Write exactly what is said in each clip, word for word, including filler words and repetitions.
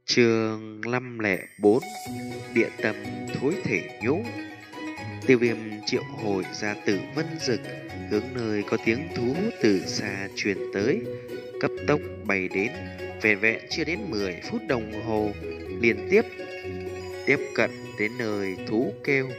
Chương năm lẻ bốn. Địa tâm thối thể nhũ. Tiêu Viêm triệu hồi ra Tử Vân Dực, hướng nơi có tiếng thú từ xa truyền tới, cấp tốc bay đến. Vẹn vẹn chưa đến mười phút đồng hồ, liên tiếp tiếp cận đến nơi thú kêu.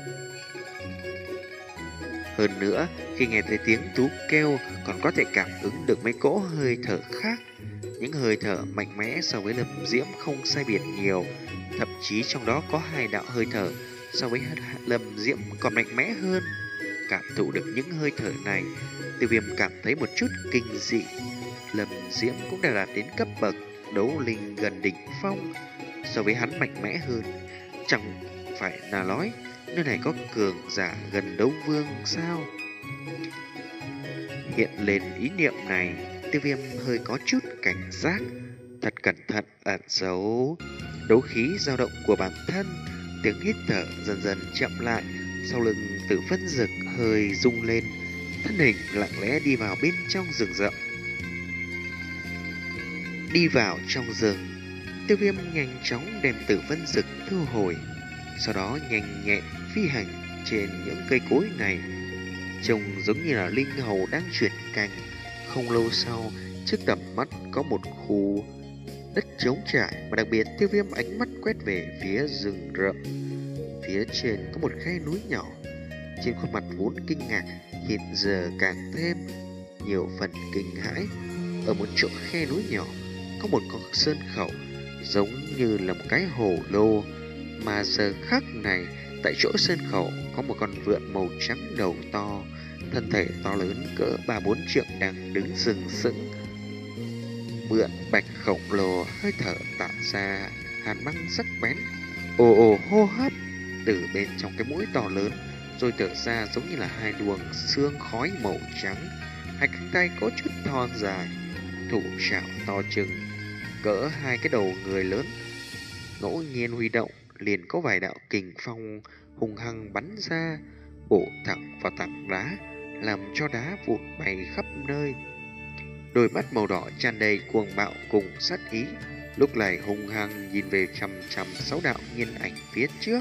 Hơn nữa, khi nghe thấy tiếng thú kêu, còn có thể cảm ứng được mấy cỗ hơi thở khác. Những hơi thở mạnh mẽ so với Lâm Diễm không sai biệt nhiều, thậm chí trong đó có hai đạo hơi thở so với Lâm Diễm còn mạnh mẽ hơn. Cảm thụ được những hơi thở này, Tiêu Viêm cảm thấy một chút kinh dị. Lâm Diễm cũng đã đạt đến cấp bậc đấu linh gần đỉnh phong, so với hắn mạnh mẽ hơn. Chẳng phải là nói nơi này có cường giả gần đấu vương sao? Hiện lên ý niệm này, Tiêu Viêm hơi có chút cảnh giác, thật cẩn thận ẩn giấu đấu khí dao động của bản thân. Tiếng hít thở dần dần chậm lại, sau lưng Tử Vân Dực hơi rung lên, thân hình lặng lẽ đi vào bên trong rừng rậm. Đi vào trong rừng, Tiêu Viêm nhanh chóng đem Tử Vân Dực thu hồi, sau đó nhanh nhẹn phi hành trên những cây cối này, trông giống như là linh hầu đang chuyển cành. Không lâu sau, trước tầm mắt có một khu đất trống trải, mà đặc biệt Tiêu Viêm ánh mắt quét về phía rừng rậm. Phía trên có một khe núi nhỏ, trên khuôn mặt vốn kinh ngạc hiện giờ càng thêm nhiều phần kinh hãi. Ở một chỗ khe núi nhỏ có một con sơn khẩu giống như là một cái hồ lô, mà giờ khắc này tại chỗ sơn khẩu có một con vượn màu trắng đầu to, thân thể to lớn cỡ ba bốn trượng đang đứng sừng sững. Vượn bạch khổng lồ hơi thở tạo ra hàn băng sắc bén, ồ ồ hô hấp từ bên trong cái mũi to lớn, rồi thở ra giống như là hai luồng xương khói màu trắng. Hai cánh tay có chút thon dài, thủ trảo to chừng cỡ hai cái đầu người lớn, ngẫu nhiên huy động liền có vài đạo kình phong hung hăng bắn ra, bổ thẳng vào tảng đá, làm cho đá vụn bay khắp nơi. Đôi mắt màu đỏ tràn đầy cuồng bạo cùng sát ý, lúc này hung hăng nhìn về chằm chằm sáu đạo nhân ảnh phía trước.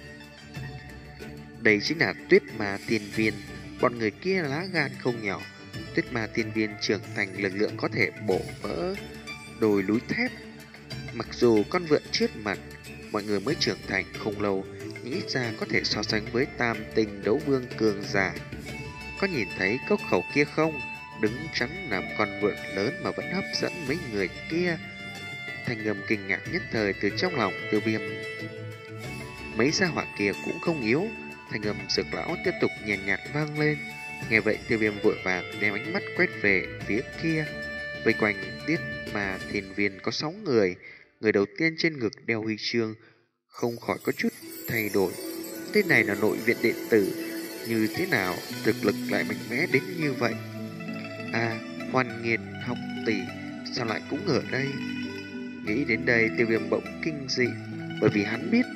Đây chính là Tuyết Ma Tiên Viên. Bọn người kia lá gan không nhỏ. Tuyết Ma Tiên Viên trưởng thành lực lượng có thể bổ vỡ đồi núi thép. Mặc dù con vượn trước mặt mọi người mới trưởng thành không lâu, nhưng ít ra có thể so sánh với tam tinh đấu vương cường giả. Có nhìn thấy cốc khẩu kia không? Đứng chắn làm con vượn lớn mà vẫn hấp dẫn mấy người kia. Thanh âm kinh ngạc nhất thời từ trong lòng Tiêu Viêm. Mấy gia hỏa kia cũng không yếu. Thanh âm Dược lão tiếp tục nhàn nhạt, nhạt vang lên. Nghe vậy Tiêu Viêm vội vàng đem ánh mắt quét về phía kia. Vây quanh Tiết mà Thiên Viên có sáu người. Người đầu tiên trên ngực đeo huy chương không khỏi có chút thay đổi. Tên này là nội viện đệ tử, như thế nào thực lực lại mạnh mẽ đến như vậy? À, Hoàn Nghiệt học tỷ sao lại cũng ở đây? Nghĩ đến đây, Tiêu Viêm bỗng kinh dị, bởi vì hắn biết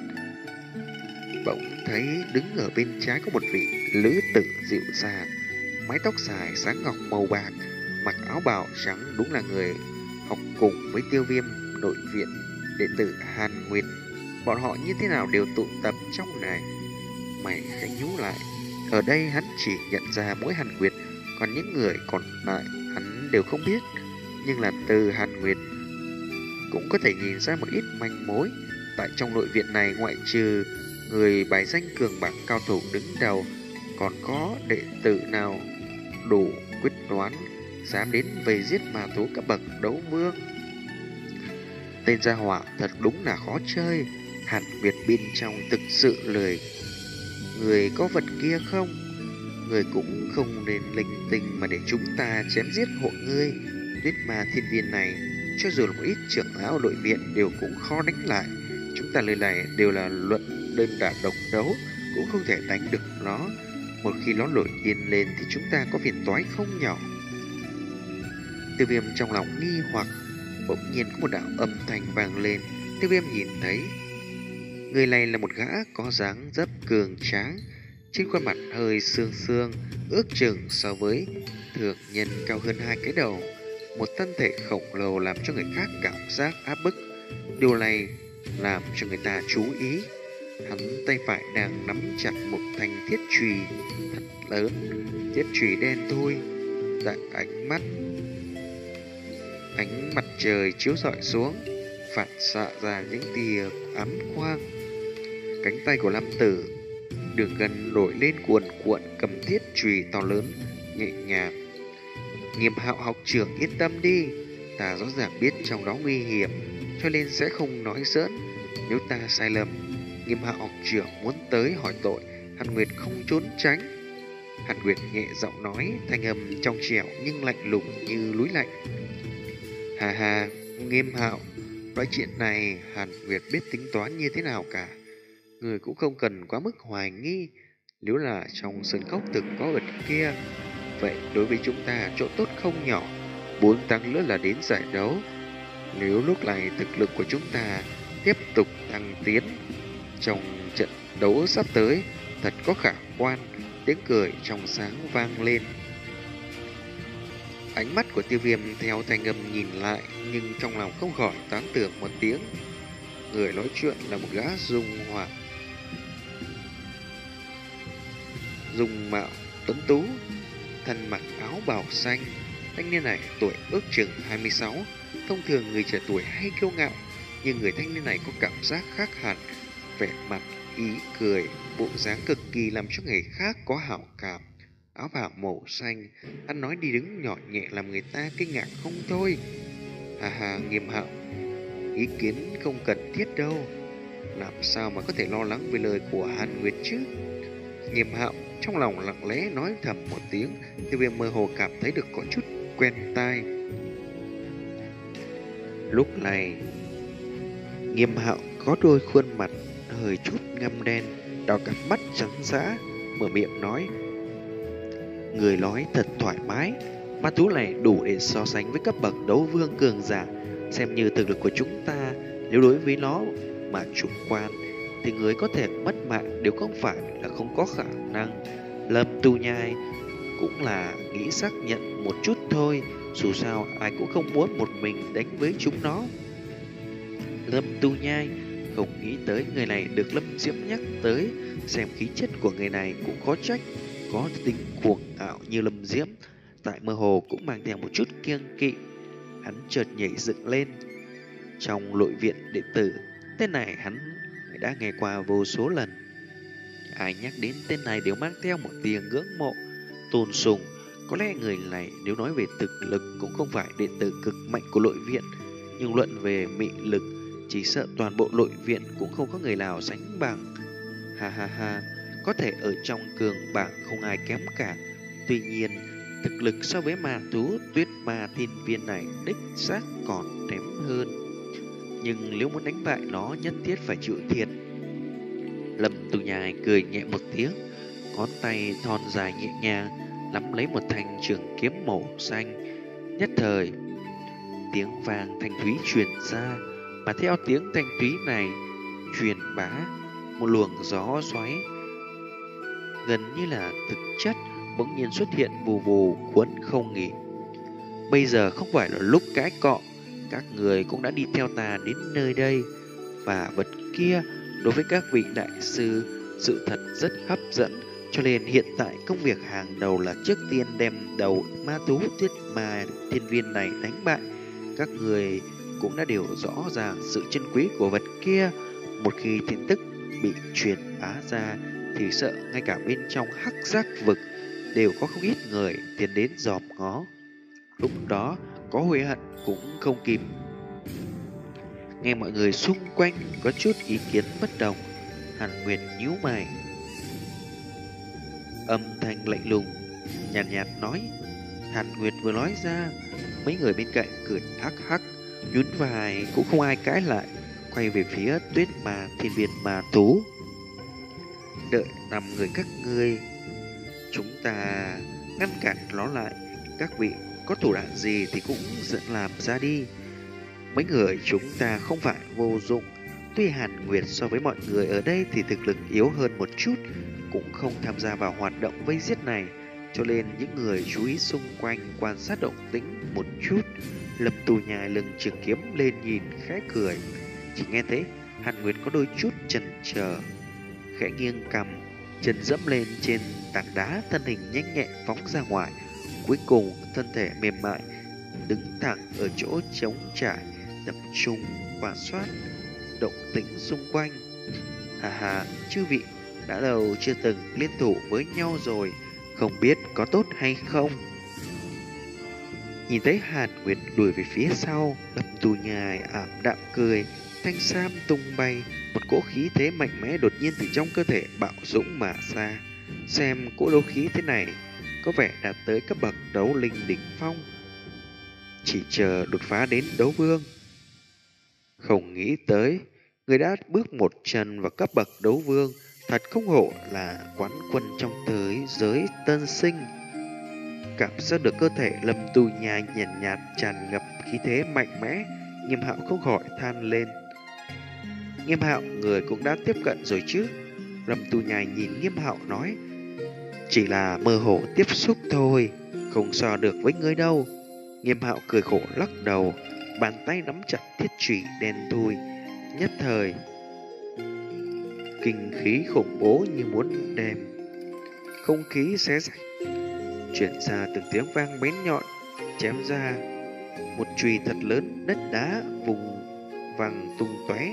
bỗng thấy đứng ở bên trái có một vị lữ tử dịu dàng, mái tóc dài sáng ngọc màu bạc, mặc áo bào trắng, đúng là người học cùng với Tiêu Viêm, nội viện đệ tử Hàn Nguyệt. Bọn họ như thế nào đều tụ tập trong này? Mày khẽ nhú lại. Ở đây hắn chỉ nhận ra mỗi Hàn Nguyệt, còn những người còn lại hắn đều không biết. Nhưng là từ Hàn Nguyệt cũng có thể nhìn ra một ít manh mối. Tại trong nội viện này, ngoại trừ người bài danh cường bảng cao thủ đứng đầu, còn có đệ tử nào đủ quyết đoán dám đến vây giết ma thú cấp bậc đấu vương? Tên gia hỏa thật đúng là khó chơi. Hàn Nguyệt bên trong thực sự lười. Người có vật kia không? Người cũng không nên linh tinh mà để chúng ta chém giết hộ ngươi. Tuyết Ma Thiên Viên này, cho dù là một ít trưởng lão đội viện đều cũng khó đánh lại. Chúng ta lời này đều là luận đơn đả độc đấu, cũng không thể đánh được nó. Một khi nó nổi điên lên thì chúng ta có phiền toái không nhỏ. Tiêu Viêm trong lòng nghi hoặc, bỗng nhiên có một đạo âm thanh vang lên. Tiêu Viêm nhìn thấy người này là một gã có dáng dấp cường tráng, trên khuôn mặt hơi xương xương, ước chừng so với thường nhân cao hơn hai cái đầu. Một thân thể khổng lồ làm cho người khác cảm giác áp bức. Điều này làm cho người ta chú ý. Hắn tay phải đang nắm chặt một thanh thiết chùy thật lớn. Thiết chùy đen thui, dạng ánh mắt ánh mặt trời chiếu rọi xuống, phản xạ ra những tia ám quang. Cánh tay của Lam Tử đường gần nổi lên cuồn cuộn, cầm thiết chùy to lớn nhẹ nhàng. Nghiêm Hạo học trưởng yên tâm đi, ta rõ ràng biết trong đó nguy hiểm, cho nên sẽ không nói giỡn. Nếu ta sai lầm, Nghiêm Hạo học trưởng muốn tới hỏi tội, Hàn Nguyệt không trốn tránh. Hàn Nguyệt nhẹ giọng nói, thanh âm trong trẻo nhưng lạnh lùng như núi lạnh. Hà hà, Nghiêm Hạo, loại chuyện này Hàn Nguyệt biết tính toán như thế nào cả. Người cũng không cần quá mức hoài nghi. Nếu là trong sân cốc từng có vật kia, vậy đối với chúng ta chỗ tốt không nhỏ. Bốn tháng nữa là đến giải đấu. Nếu lúc này thực lực của chúng ta tiếp tục tăng tiến, trong trận đấu sắp tới thật có khả quan. Tiếng cười trong sáng vang lên. Ánh mắt của Tiêu Viêm theo thanh âm nhìn lại, nhưng trong lòng không khỏi tán tưởng một tiếng. Người nói chuyện là một gã dung hoạt dung mạo tuấn tú, thân mặc áo bào xanh. Thanh niên này tuổi ước chừng hai mươi sáu. Thông thường người trẻ tuổi hay kiêu ngạo, nhưng người thanh niên này có cảm giác khác hẳn. Vẻ mặt ý cười, bộ dáng cực kỳ làm cho người khác có hảo cảm. Áo bào màu xanh, ăn nói đi đứng nhỏ nhẹ làm người ta kinh ngạc không thôi. Hà hà, Nghiêm Hạo, ý kiến không cần thiết đâu. Làm sao mà có thể lo lắng về lời của Hàn Nguyệt chứ? Nghiêm Hạo trong lòng lặng lẽ nói thầm một tiếng. Tiêu Viêm mơ hồ cảm thấy được có chút quen tai. Lúc này Nghiêm Hạo có đôi khuôn mặt hơi chút ngăm đen, đào cặp mắt trắng dã, mở miệng nói: người nói thật thoải mái, ma thú này đủ để so sánh với cấp bậc đấu vương cường giả. Xem như thực lực của chúng ta, nếu đối với nó mà chủ quan thì người có thể mất mạng đều không phải là không có khả năng. Lâm Tu Nhai cũng là nghĩ xác nhận một chút thôi, dù sao ai cũng không muốn một mình đánh với chúng nó. Lâm Tu Nhai không nghĩ tới người này được Lâm Diễm nhắc tới, xem khí chất của người này cũng khó trách, có tính cuồng ngạo như Lâm Diễm, tại mơ hồ cũng mang theo một chút kiêng kỵ. Hắn chợt nhảy dựng lên. Trong nội viện đệ tử, tên này hắn đã nghe qua vô số lần. Ai nhắc đến tên này đều mang theo một tia ngưỡng mộ, tôn sùng. Có lẽ người này nếu nói về thực lực cũng không phải đệ tử cực mạnh của nội viện, nhưng luận về mị lực, chỉ sợ toàn bộ nội viện cũng không có người nào sánh bằng. Ha ha ha, có thể ở trong cường bảng không ai kém cả. Tuy nhiên, thực lực so với ma thú Tuyết Ma Thiên Viên này đích xác còn kém hơn. Nhưng nếu muốn đánh bại nó nhất thiết phải chịu thiệt. Lâm Tu Nhai cười nhẹ một tiếng, ngón tay thon dài nhẹ nhàng nắm lấy một thanh trường kiếm màu xanh. Nhất thời, tiếng vàng thanh thúy truyền ra, mà theo tiếng thanh thúy này truyền bá một luồng gió xoáy gần như là thực chất bỗng nhiên xuất hiện vù vù cuốn không nghỉ. Bây giờ không phải là lúc cãi cọ, các người cũng đã đi theo ta đến nơi đây, và vật kia đối với các vị đại sư sự thật rất hấp dẫn, cho nên hiện tại công việc hàng đầu là trước tiên đem đầu ma thú Tuyết Ma Thiên Viên này đánh bại. Các người cũng đã đều rõ ràng sự chân quý của vật kia. Một khi tin tức bị truyền bá ra thì sợ ngay cả bên trong hắc giác vực đều có không ít người tiến đến dòm ngó. Lúc đó có hối hận cũng không kịp. Nghe mọi người xung quanh có chút ý kiến bất đồng, Hàn Nguyệt nhíu mày, âm thanh lạnh lùng nhàn nhạt, nhạt nói. Hàn Nguyệt vừa nói ra, mấy người bên cạnh cười hắc hắc, nhún vai cũng không ai cãi lại, quay về phía Tuyết Ma Thiên Viên ma thú. Đợi năm người các ngươi, chúng ta ngăn cản nó lại. Các vị có thủ đoạn gì thì cũng dẫn làm ra đi. Mấy người chúng ta không phải vô dụng. Tuy Hàn Nguyệt so với mọi người ở đây thì thực lực yếu hơn một chút, cũng không tham gia vào hoạt động vây giết này, cho nên những người chú ý xung quanh quan sát động tĩnh một chút. Lâm Tu Nhai lưng trường kiếm lên nhìn khẽ cười. chỉ nghe thấy Hàn Nguyệt có đôi chút chần chờ, khẽ nghiêng cằm, chân dẫm lên trên tảng đá, thân hình nhanh nhẹn phóng ra ngoài. Cuối cùng thân thể mềm mại đứng thẳng ở chỗ trống trải, tập trung quan sát động tĩnh xung quanh. Hà hà, chư vị đã lâu chưa từng liên thủ với nhau rồi, không biết có tốt hay không? Nhìn thấy Hàn Nguyệt lùi về phía sau, Lâm Tu Nhai ảm đạm cười, thanh sam tung bay, một cỗ khí thế mạnh mẽ đột nhiên từ trong cơ thể bạo dũng mà ra. Xem cỗ đấu khí thế này có vẻ đạt tới cấp bậc đấu linh đỉnh phong, chỉ chờ đột phá đến đấu vương. Không nghĩ tới, người đã bước một chân vào cấp bậc đấu vương, thật không hổ là quán quân trong thế giới tân sinh. Cảm giác được cơ thể Lâm Tu Nhai nhàn nhạt, nhạt tràn ngập khí thế mạnh mẽ, Nghiêm Hạo không khỏi than lên. Nghiêm Hạo, người cũng đã tiếp cận rồi chứ? Lâm Tu Nhai nhìn Nghiêm Hạo nói, chỉ là mơ hồ tiếp xúc thôi, không so được với ngươi đâu. Nghiêm Hạo cười khổ lắc đầu, bàn tay nắm chặt thiết chủy đen thui, nhất thời kinh khí khủng bố như muốn đem không khí xé rách, chuyển ra từng tiếng vang bén nhọn, chém ra một chùy thật lớn, đất đá vùng văng tung tóe.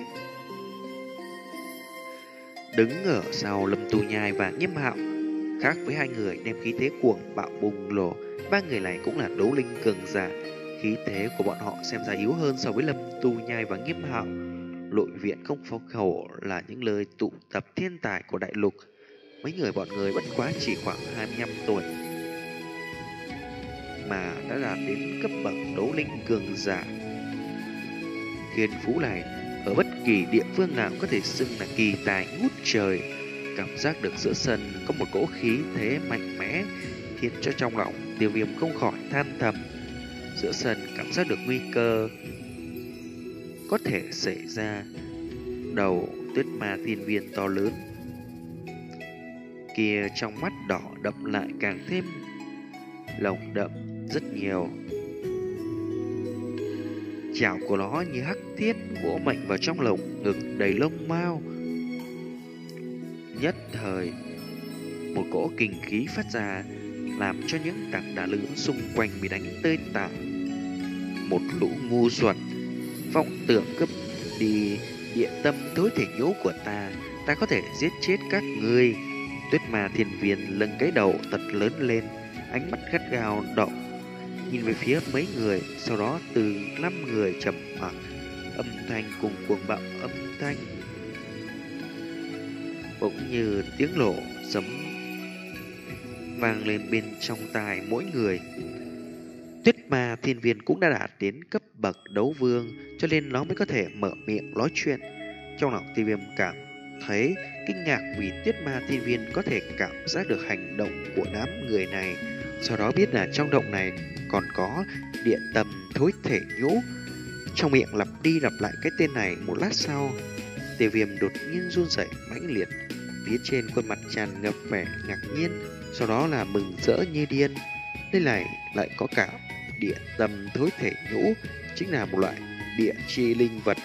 Đứng ở sau Lâm Tu Nhai và Nghiêm Hạo, khác với hai người đem khí thế cuồng bạo bùng nổ, ba người này cũng là đấu linh cường giả. Khí thế của bọn họ xem ra yếu hơn so với Lâm Tu Nhai và Nghiêm Hạo. Nội viện không phong khẩu là những lời tụ tập thiên tài của đại lục. Mấy người bọn người bất quá chỉ khoảng hai mươi lăm tuổi mà đã đạt đến cấp bậc đấu linh cường giả. Thiên phú này ở bất kỳ địa phương nào có thể xưng là kỳ tài ngút trời. Cảm giác được giữa sân có một cỗ khí thế mạnh mẽ, khiến cho trong lòng Tiêu Viêm không khỏi than thầm. Giữa sân cảm giác được nguy cơ có thể xảy ra. Đầu Tuyết Ma Thiên Viên to lớn kia trong mắt đỏ đậm lại càng thêm lồng đậm rất nhiều. Chảo của nó như hắc thiết vỗ mạnh vào trong lồng ngực đầy lông mao. Nhất thời một cỗ kinh khí phát ra, làm cho những tảng đá lớn xung quanh bị đánh tơi tả. Một lũ ngu xuẩn, vọng tưởng cướp đi địa tâm tối thể nhũ của ta, ta có thể giết chết các ngươi. Tuyết Ma Thiên Viên lưng cái đầu thật lớn lên, ánh mắt gắt gao động nhìn về phía mấy người, sau đó từ năm người trầm mặc, âm thanh cùng cuồng bạo âm thanh bỗng như tiếng nổ sấm vang lên bên trong tai mỗi người. Tuyết Ma Thiên Viên cũng đã đạt đến cấp bậc đấu vương, cho nên nó mới có thể mở miệng nói chuyện. Trong lòng Tiêu Viêm cảm thấy kinh ngạc vì Tuyết Ma Thiên Viên có thể cảm giác được hành động của đám người này, sau đó biết là trong động này còn có địa tâm thối thể nhũ. Trong miệng lặp đi lặp lại cái tên này. Một lát sau, Tiêu Viêm đột nhiên run rẩy mãnh liệt, phía trên khuôn mặt tràn ngập vẻ ngạc nhiên, sau đó là mừng rỡ như điên. Đây này lại có cả địa tâm thối thể nhũ, chính là một loại địa chi linh vật.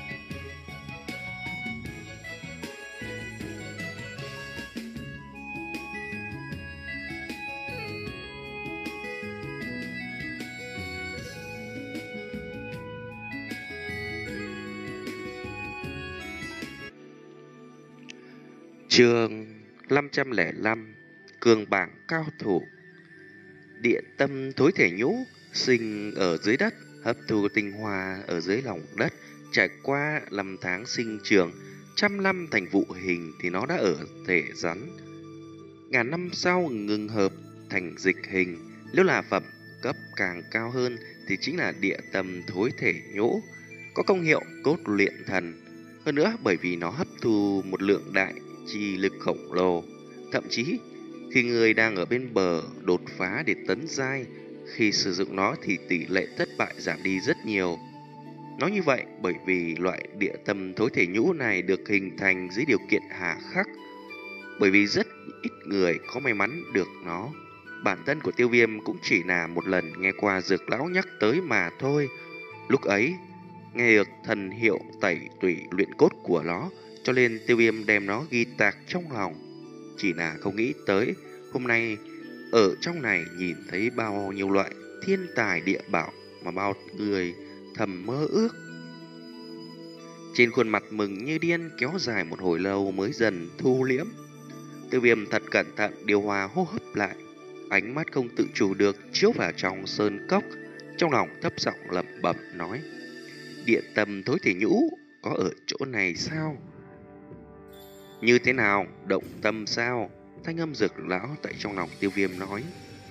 Chương năm trăm lẻ năm, cường bảng cao thủ. Địa tâm thối thể nhũ sinh ở dưới đất, hấp thu tinh hoa ở dưới lòng đất, trải qua năm tháng sinh trưởng, trăm năm thành vụ hình thì nó đã ở thể rắn. Ngàn năm sau ngừng hợp thành dịch hình, nếu là phẩm cấp càng cao hơn thì chính là địa tâm thối thể nhũ, có công hiệu cốt luyện thần. Hơn nữa bởi vì nó hấp thu một lượng đại chi lực khổng lồ, thậm chí khi người đang ở bên bờ đột phá để tấn giai, khi sử dụng nó thì tỷ lệ thất bại giảm đi rất nhiều. Nói như vậy bởi vì loại địa tâm thối thể nhũ này được hình thành dưới điều kiện hà khắc, bởi vì rất ít người có may mắn được nó. Bản thân của Tiêu Viêm cũng chỉ là một lần nghe qua dược lão nhắc tới mà thôi. Lúc ấy Nghe được thần hiệu tẩy tủy luyện cốt của nó, cho nên Tiêu Viêm đem nó ghi tạc trong lòng. Chỉ là không nghĩ tới hôm nay ở trong này nhìn thấy bao nhiêu loại thiên tài địa bảo mà bao người thầm mơ ước. Trên khuôn mặt mừng như điên kéo dài một hồi lâu mới dần thu liễm. Tiêu Viêm thật cẩn thận điều hòa hô hấp lại, ánh mắt không tự chủ được chiếu vào trong sơn cốc, trong lòng thấp giọng lẩm bẩm nói: địa tâm thối thể nhũ có ở chỗ này sao? Như thế nào? Động tâm sao? Thanh âm Dược lão tại trong lòng Tiêu Viêm nói.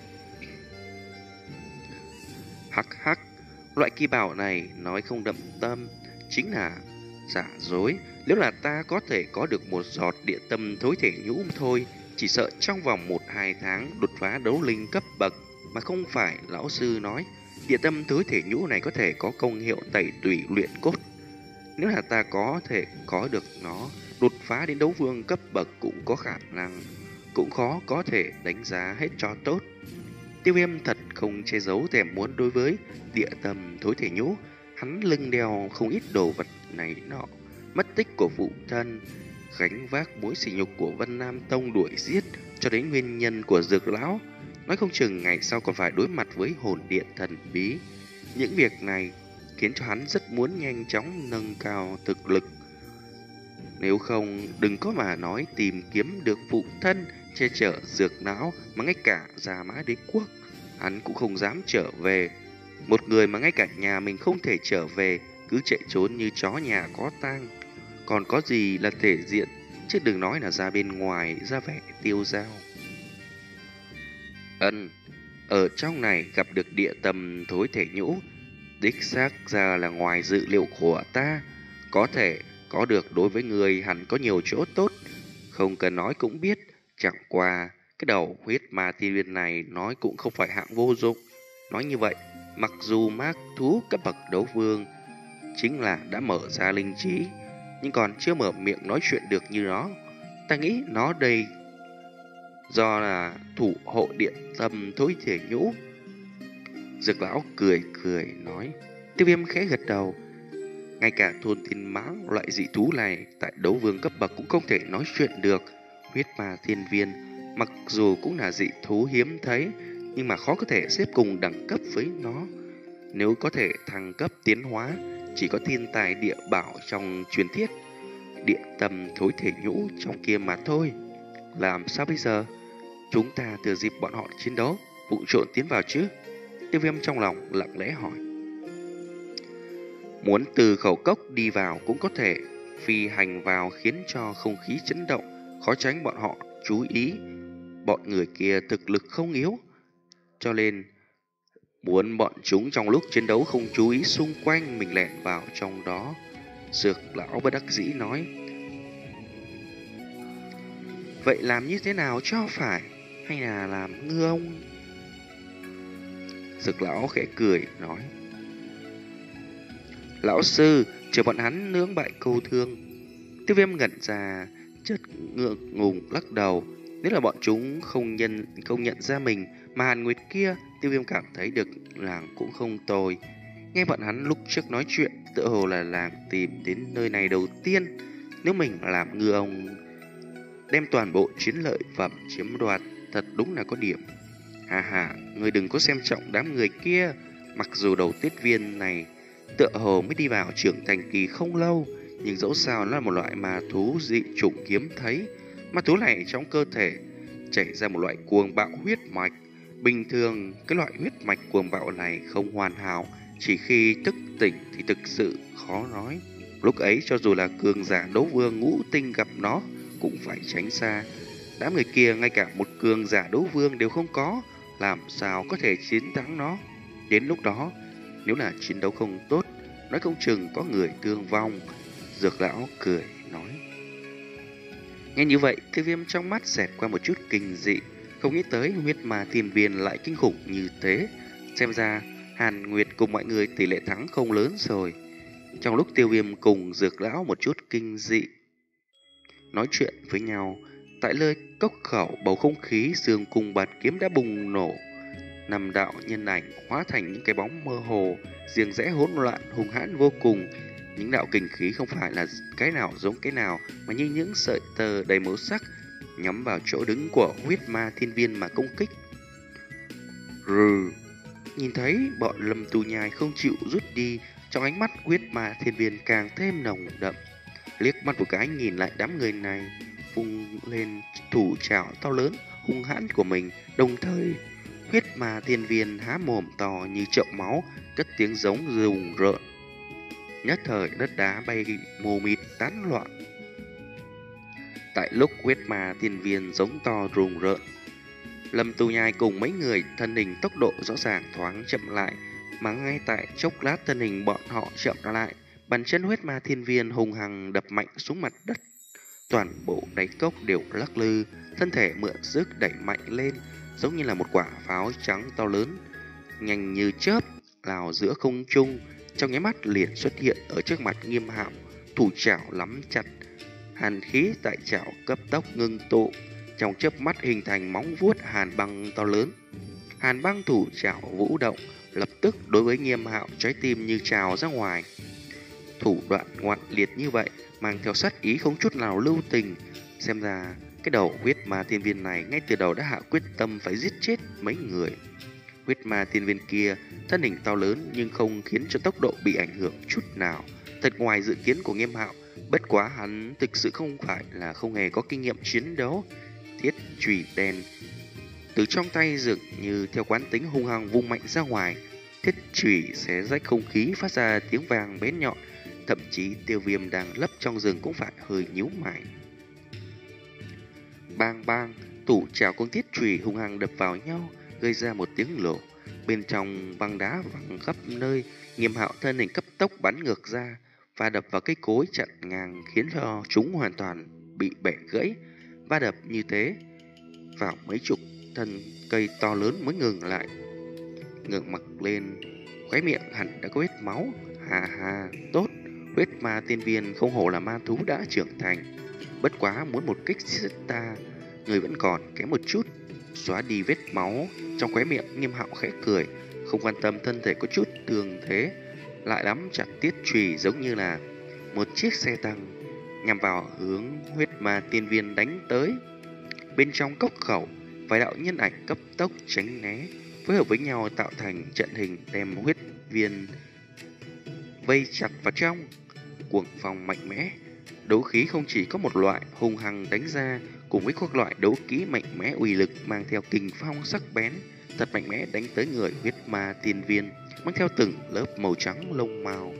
Hắc hắc, loại kỳ bảo này nói không đậm tâm chính là giả dối. Nếu là ta có thể có được một giọt địa tâm thối thể nhũ thôi, chỉ sợ trong vòng một hai tháng đột phá đấu linh cấp bậc. Mà không phải lão sư nói địa tâm thối thể nhũ này có thể có công hiệu tẩy tủy luyện cốt. Nếu là ta có thể có được nó, đột phá đến đấu vương cấp bậc cũng có khả năng, cũng khó có thể đánh giá hết cho tốt. Tiêu Viêm thật không che giấu thèm muốn đối với địa tâm thối thể nhũ. Hắn lưng đeo không ít đồ vật này nọ, mất tích của phụ thân, gánh vác mối sỉ nhục của Vân Nam Tông đuổi giết, cho đến nguyên nhân của Dược lão. Nói không chừng ngày sau còn phải đối mặt với hồn điện thần bí. Những việc này khiến cho hắn rất muốn nhanh chóng nâng cao thực lực. Nếu không, đừng có mà nói tìm kiếm được phụ thân, che chở Dược lão, mà ngay cả Gia Mã Đế Quốc hắn cũng không dám trở về. Một người mà ngay cả nhà mình không thể trở về, cứ chạy trốn như chó nhà có tang, còn có gì là thể diện, chứ đừng nói là ra bên ngoài ra vẻ tiêu dao. Ân, ở trong này gặp được địa tâm thối thể nhũ, đích xác ra là ngoài dự liệu của ta. Có thể có được đối với người hẳn có nhiều chỗ tốt, không cần nói cũng biết. Chẳng qua cái đầu huyết ma tiên viên này nói cũng không phải hạng vô dụng. Nói như vậy, mặc dù mác thú cấp bậc đấu vương chính là đã mở ra linh trí, nhưng còn chưa mở miệng nói chuyện được như nó. Ta nghĩ nó đây do là thủ hộ điện tâm thối thể nhũ. Dược lão cười cười nói. Tiêu Viêm khẽ gật đầu. Ngay cả thôn thiên mãng loại dị thú này tại đấu vương cấp bậc cũng không thể nói chuyện được. Huyết ma thiên viên mặc dù cũng là dị thú hiếm thấy, nhưng mà khó có thể xếp cùng đẳng cấp với nó. Nếu có thể thăng cấp tiến hóa, chỉ có thiên tài địa bảo trong truyền thuyết địa tâm thối thể nhũ trong kia mà thôi. Làm sao bây giờ? Chúng ta thừa dịp bọn họ chiến đấu, vụ trộn tiến vào chứ? Tiêu Viêm trong lòng lặng lẽ hỏi. Muốn từ khẩu cốc đi vào cũng có thể, phi hành vào khiến cho không khí chấn động, khó tránh bọn họ chú ý. Bọn người kia thực lực không yếu, cho nên muốn bọn chúng trong lúc chiến đấu không chú ý xung quanh mình lẻn vào trong đó. Dược lão bất đắc dĩ nói. Vậy làm như thế nào cho phải, hay là làm ngư ông? Dược lão khẽ cười nói. Lão sư, chờ bọn hắn nướng bại câu thương. Tiêu Viêm ngẩn ra, chợt ngượng ngùng lắc đầu. Nếu là bọn chúng không nhận không nhận ra mình, mà Hàn Nguyệt kia, Tiêu Viêm cảm thấy được làng cũng không tồi. Nghe bọn hắn lúc trước nói chuyện, tựa hồ là làng tìm đến nơi này đầu tiên. Nếu mình làm ngư ông, đem toàn bộ chiến lợi phẩm chiếm đoạt, thật đúng là có điểm. Hà hà, người đừng có xem trọng đám người kia. Mặc dù đầu tiết viên này tựa hồ mới đi vào trưởng thành kỳ không lâu, nhưng dẫu sao nó là một loại ma thú dị chủng hiếm thấy. Ma thú này trong cơ thể chảy ra một loại cuồng bạo huyết mạch. Bình thường cái loại huyết mạch cuồng bạo này không hoàn hảo, chỉ khi thức tỉnh thì thực sự khó nói. Lúc ấy cho dù là cường giả đấu vương ngũ tinh gặp nó cũng phải tránh xa. Đám người kia ngay cả một cường giả đấu vương đều không có, làm sao có thể chiến thắng nó. Đến lúc đó, nếu là chiến đấu không tốt, nói không chừng có người thương vong. Dược lão cười nói. Nghe như vậy, Tiêu Viêm trong mắt xẹt qua một chút kinh dị, không nghĩ tới huyết ma thiên viên lại kinh khủng như thế. Xem ra Hàn Nguyệt cùng mọi người tỷ lệ thắng không lớn rồi. Trong lúc Tiêu Viêm cùng Dược lão một chút kinh dị nói chuyện với nhau, tại nơi cốc khẩu bầu không khí xương cùng bạt kiếm đã bùng nổ. Năm đạo nhân ảnh hóa thành những cái bóng mơ hồ, riêng rẽ hỗn loạn, hung hãn vô cùng. Những đạo kình khí không phải là cái nào giống cái nào, mà như những sợi tơ đầy màu sắc, nhắm vào chỗ đứng của huyết ma thiên viên mà công kích. Rừ, nhìn thấy bọn Lâm Tu Nhai không chịu rút đi, trong ánh mắt huyết ma thiên viên càng thêm nồng đậm. Liếc mắt một cái nhìn lại đám người này, vung lên thủ trảo to lớn, hung hãn của mình, đồng thời huyết ma thiên viên há mồm to như chậu máu, cất tiếng giống rùng rợn. Nhất thời đất đá bay mù mịt tán loạn. Tại lúc huyết ma thiên viên giống to rùng rợn, Lâm Tu Nhai cùng mấy người thân hình tốc độ rõ ràng thoáng chậm lại, mà ngay tại chốc lát thân hình bọn họ chậm lại, bàn chân huyết ma thiên viên hùng hằng đập mạnh xuống mặt đất. Toàn bộ đáy cốc đều lắc lư, thân thể mượn sức đẩy mạnh lên, giống như là một quả pháo trắng to lớn, nhanh như chớp lao giữa không trung, trong nháy mắt liền xuất hiện ở trước mặt Nghiêm Hạo, thủ chảo nắm chặt, hàn khí tại chảo cấp tốc ngưng tụ, trong chớp mắt hình thành móng vuốt hàn băng to lớn. Hàn băng thủ chảo vũ động, lập tức đối với Nghiêm Hạo trái tim như trào ra ngoài. Thủ đoạn ngoạn liệt như vậy, mang theo sát ý không chút nào lưu tình, xem ra cái đầu huyết ma thiên viên này ngay từ đầu đã hạ quyết tâm phải giết chết mấy người. Huyết ma thiên viên kia thân hình to lớn nhưng không khiến cho tốc độ bị ảnh hưởng chút nào, thật ngoài dự kiến của Nghiêm Hạo. Bất quá hắn thực sự không phải là không hề có kinh nghiệm chiến đấu. Thiết chùy đen từ trong tay dường như theo quán tính hung hăng vung mạnh ra ngoài, thiết chùy xé rách không khí phát ra tiếng vàng bén nhọn, thậm chí Tiêu Viêm đang lấp trong rừng cũng phải hơi nhíu mày. Bang bang, tủ trào con thiết chùy hung hăng đập vào nhau, gây ra một tiếng nổ. Bên trong băng đá văng khắp nơi, Nghiêm Hạo thân hình cấp tốc bắn ngược ra và đập vào cây cối chặn ngang, khiến cho chúng hoàn toàn bị bẻ gãy. Va đập như thế vào mấy chục thân cây to lớn mới ngừng lại. Ngượng mặt lên, khóe miệng hẳn đã có vết máu. Hà hà, tốt, huyết ma tiên viên không hổ là ma thú đã trưởng thành. Bất quá muốn một kích giết ta, người vẫn còn kém một chút. Xóa đi vết máu trong khóe miệng, Nghiêm Hạo khẽ cười, không quan tâm thân thể có chút tường thế, lại nắm chặt tiết chùy giống như là một chiếc xe tăng, nhằm vào hướng huyết ma tiên viên đánh tới. Bên trong cốc khẩu, vài đạo nhân ảnh cấp tốc tránh né, phối hợp với nhau tạo thành trận hình đem huyết viên vây chặt vào trong. Cuồng phong mạnh mẽ, đấu khí không chỉ có một loại hung hăng đánh ra, cùng với các loại đấu khí mạnh mẽ uy lực mang theo kình phong sắc bén, thật mạnh mẽ đánh tới người huyết ma tiên viên, mang theo từng lớp màu trắng lông màu.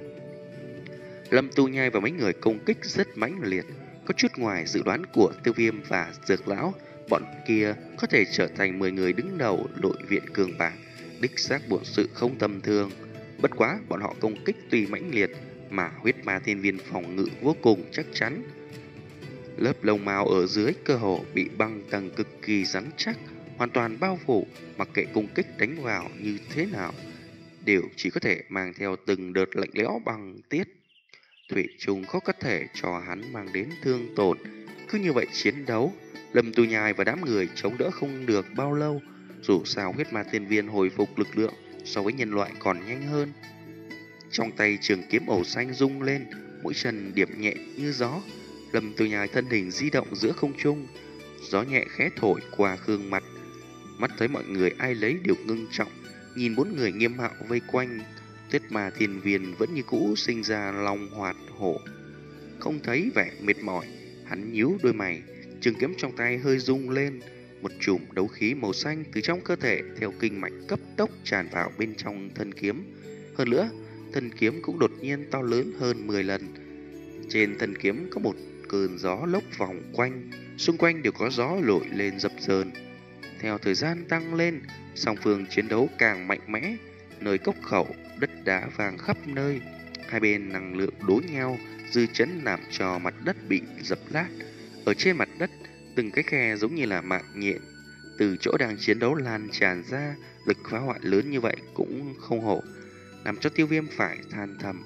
Lâm Tu Nhai và mấy người công kích rất mãnh liệt, có chút ngoài dự đoán của Tiêu Viêm và Dược Lão. Bọn kia có thể trở thành mười người đứng đầu đội viện cường bảng, đích xác bổn sự không tầm thường. Bất quá bọn họ công kích tuy mãnh liệt mà huyết ma thiên viên phòng ngự vô cùng chắc chắn. Lớp lông mao ở dưới cơ hồ bị băng tầng cực kỳ rắn chắc, hoàn toàn bao phủ, mặc kệ công kích đánh vào như thế nào, đều chỉ có thể mang theo từng đợt lạnh lẽo băng tiết. Thủy trùng khó có thể cho hắn mang đến thương tổn. Cứ như vậy chiến đấu, Lâm Tu Nhai và đám người chống đỡ không được bao lâu. Dù sao huyết ma tiên viên hồi phục lực lượng so với nhân loại còn nhanh hơn. Trong tay trường kiếm màu xanh rung lên, mũi chân điểm nhẹ như gió. Lâm Tu Nhai thân hình di động giữa không trung, gió nhẹ khẽ thổi qua gương mặt. Mắt thấy mọi người ai lấy đều ngưng trọng, nhìn bốn người Nghiêm Hạo vây quanh. Tuyết ma thiên viên vẫn như cũ sinh ra long hoạt hổ. Không thấy vẻ mệt mỏi, hắn nhíu đôi mày, trường kiếm trong tay hơi rung lên. Một chùm đấu khí màu xanh từ trong cơ thể theo kinh mạch cấp tốc tràn vào bên trong thân kiếm. Hơn nữa, thân kiếm cũng đột nhiên to lớn hơn mười lần. Trên thân kiếm có một cơn gió lốc vòng quanh, xung quanh đều có gió nổi lên dập dờn. Theo thời gian tăng lên, song phương chiến đấu càng mạnh mẽ. Nơi cốc khẩu, đất đá vàng khắp nơi, hai bên năng lượng đối nhau, dư chấn làm cho mặt đất bị dập lát. Ở trên mặt đất, từng cái khe giống như là mạng nhện, từ chỗ đang chiến đấu lan tràn ra, lực phá hoại lớn như vậy cũng không hổ, làm cho Tiêu Viêm phải than thầm.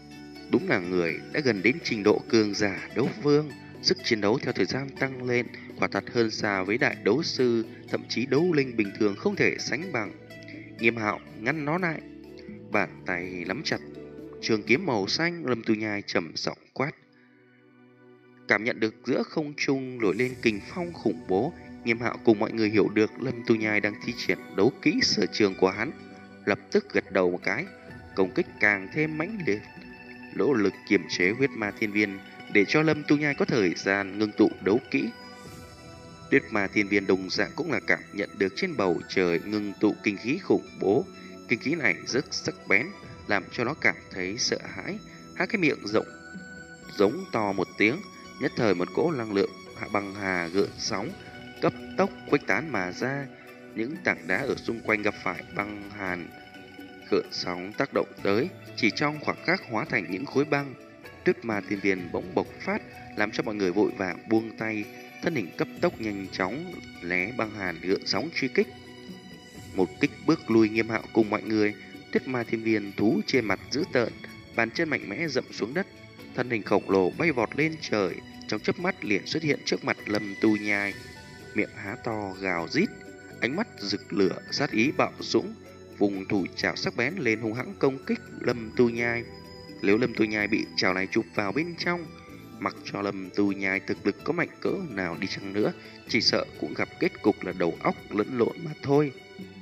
Đúng là người đã gần đến trình độ cường giả đấu vương. Sức chiến đấu theo thời gian tăng lên, quả thật hơn xa với đại đấu sư, thậm chí đấu linh bình thường không thể sánh bằng. Nghiêm Hạo ngăn nó lại, bàn tay nắm chặt trường kiếm màu xanh. Lâm Tu Nhai trầm giọng quát. Cảm nhận được giữa không trung nổi lên kình phong khủng bố, Nghiêm Hạo cùng mọi người hiểu được Lâm Tu Nhai đang thi triển đấu kỹ sở trường của hắn, lập tức gật đầu một cái, công kích càng thêm mãnh liệt, nỗ lực kiềm chế huyết ma thiên viên để cho Lâm Tu Nhai có thời gian ngưng tụ đấu kỹ. Huyết ma thiên viên đồng dạng cũng là cảm nhận được trên bầu trời ngưng tụ kinh khí khủng bố. Kinh khí này rất sắc bén, làm cho nó cảm thấy sợ hãi, hai cái miệng rộng giống to một tiếng. Nhất thời một cỗ năng lượng băng hà gợn sóng cấp tốc khuếch tán mà ra. Những tảng đá ở xung quanh gặp phải băng hàn gợn sóng tác động tới, chỉ trong khoảng khắc hóa thành những khối băng. Tuyết ma thiên viên bỗng bộc phát, làm cho mọi người vội vàng buông tay, thân hình cấp tốc nhanh chóng né băng hàn gợn sóng truy kích. Một kích bước lui Nghiêm Hạo cùng mọi người. Tuyết ma thiên viên thú trên mặt dữ tợn, bàn chân mạnh mẽ dậm xuống đất, thân hình khổng lồ bay vọt lên trời, trong chớp mắt liền xuất hiện trước mặt Lâm Tu Nhai, miệng há to gào rít, ánh mắt rực lửa sát ý bạo dũng, vùng thủ chảo sắc bén lên hung hãng công kích Lâm Tu Nhai. Nếu Lâm Tu Nhai bị chảo này chụp vào bên trong, mặc cho Lâm Tu Nhai thực lực có mạnh cỡ nào đi chăng nữa, chỉ sợ cũng gặp kết cục là đầu óc lẫn lộn mà thôi.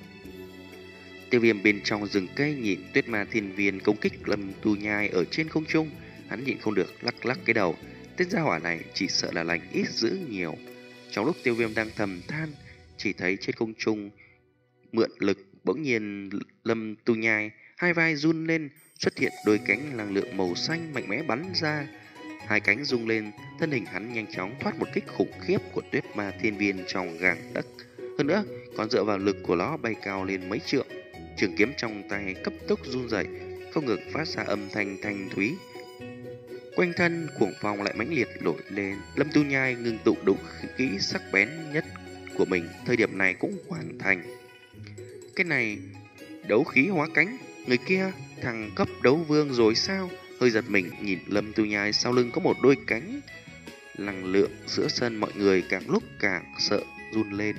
Tiêu Viêm bên trong rừng cây nhìn Tuyết ma thiên viên công kích Lâm Tu Nhai ở trên không trung, hắn nhịn không được lắc lắc cái đầu. Tên gia hỏa này chỉ sợ là lành ít dữ nhiều. Trong lúc Tiêu Viêm đang thầm than, chỉ thấy trên không trung mượn lực, bỗng nhiên Lâm Tu Nhai hai vai run lên, xuất hiện đôi cánh năng lượng màu xanh mạnh mẽ bắn ra. Hai cánh rung lên, thân hình hắn nhanh chóng thoát một kích khủng khiếp của Tuyết ma thiên viên trong gang tấc. Hơn nữa, còn dựa vào lực của nó bay cao lên mấy trượng. Trường kiếm trong tay cấp tốc run rẩy, không ngừng phát ra âm thanh thanh thúy. Quanh thân cuồng phong lại mãnh liệt nổi lên. Lâm Tu Nhai ngưng tụ đấu kỹ sắc bén nhất của mình thời điểm này cũng hoàn thành. Cái này đấu khí hóa cánh, người kia thằng cấp đấu vương rồi sao? Hơi giật mình nhìn Lâm Tu Nhai sau lưng có một đôi cánh. Năng lượng giữa sân mọi người càng lúc càng sợ run lên.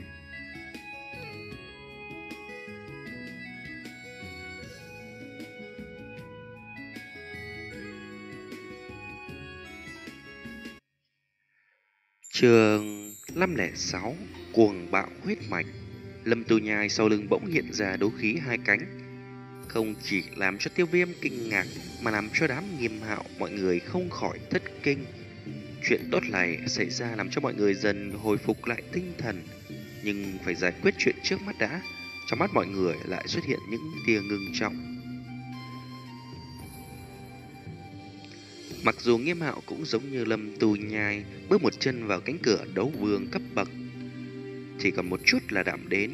Chương năm không sáu Cuồng bạo huyết mạch. Lâm Tu Nhai sau lưng bỗng hiện ra đấu khí hai cánh, không chỉ làm cho Tiêu Viêm kinh ngạc mà làm cho đám Nghiêm Hạo mọi người không khỏi thất kinh. Chuyện tốt này xảy ra làm cho mọi người dần hồi phục lại tinh thần, nhưng phải giải quyết chuyện trước mắt đã. Trong mắt mọi người lại xuất hiện những tia ngưng trọng. Mặc dù Nghiêm Hạo cũng giống như Lâm Tu Nhai, bước một chân vào cánh cửa đấu vương cấp bậc, chỉ còn một chút là đạm đến,